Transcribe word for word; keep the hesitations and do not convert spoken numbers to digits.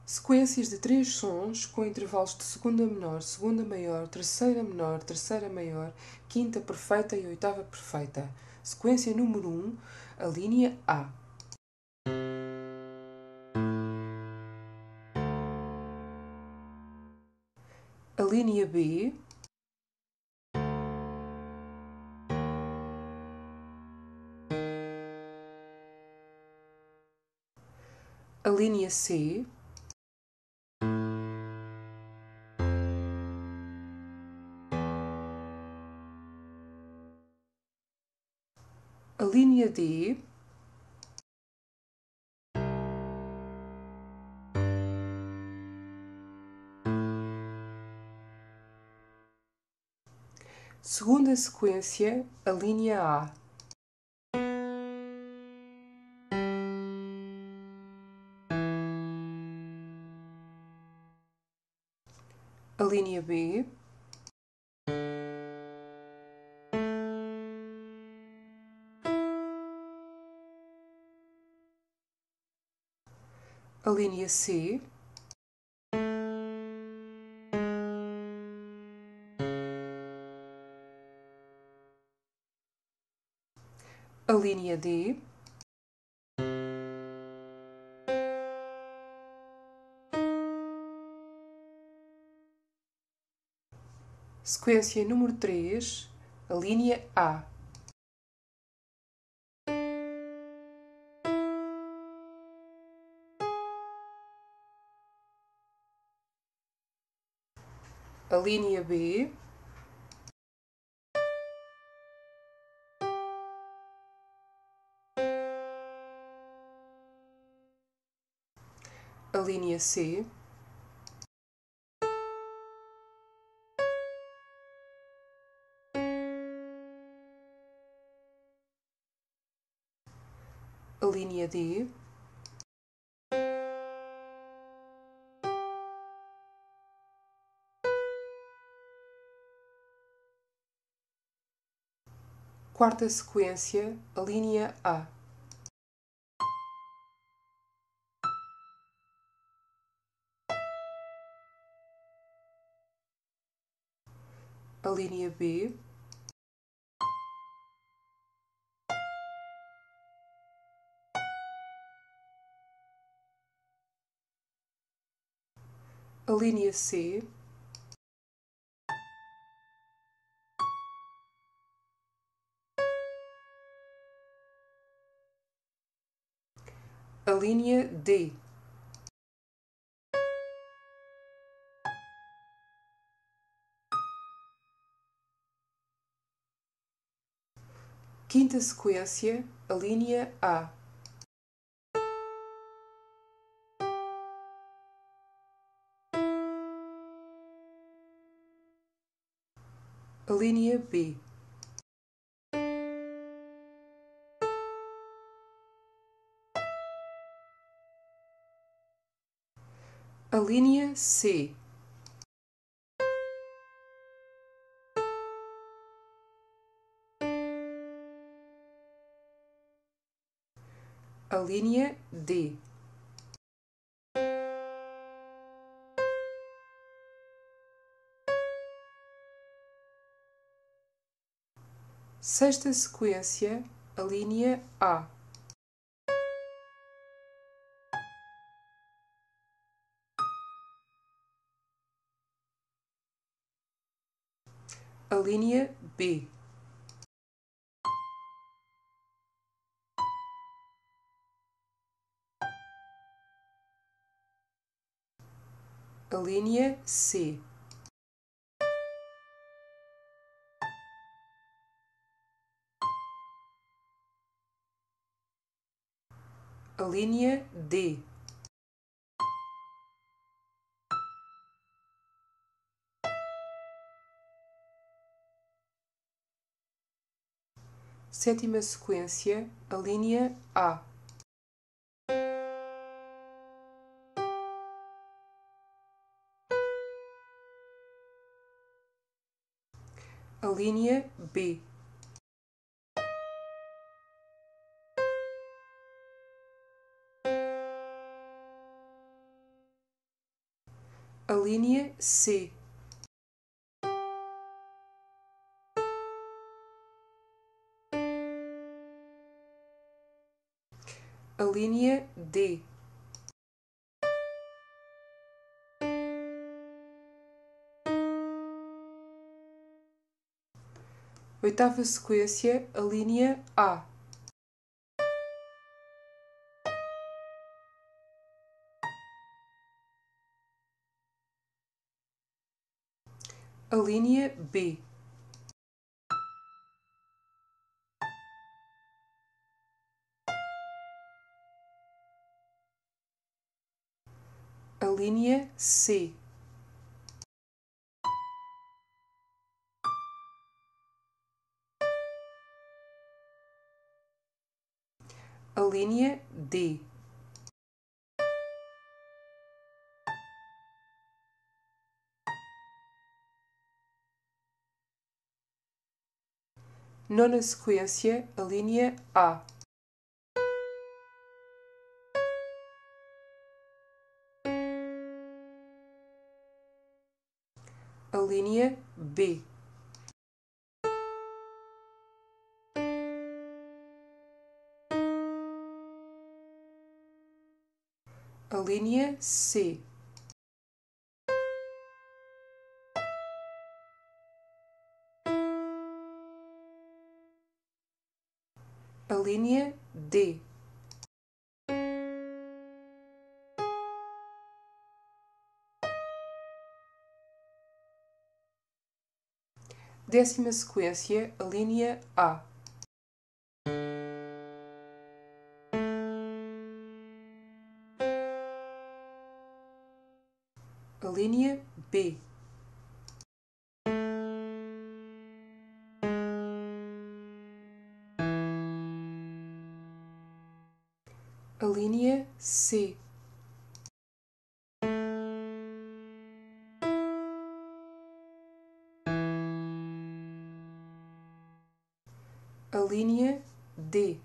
Sequências de três sons com intervalos de segunda menor, segunda maior, terceira menor, terceira maior, quinta perfeita e oitava perfeita. Sequência número um, a linha A. A linha B. A linha C. A linha D. Segunda sequência, a linha A. A linha B. A linha C. A linha D. Sequência número três, a linha A. A linha B. A linha C. A linha D. Quarta sequência, a linha A. A linha B. A linha C. A linha D. Quinta sequência, a linha A. A linha B. A linha C. A linha D. Sexta sequência, a linha A. A linha B. A linha C. A linha D. Sétima sequência, a linha A. A linha B. A linha C. A linha D. Oitava sequência, a linha A. A linha B. A linha C. A linha D. Nona sequência, a linha A. A linha B. A linha C. A linha D. Décima sequência, a linha A. A linha B. A linha C. A linha D.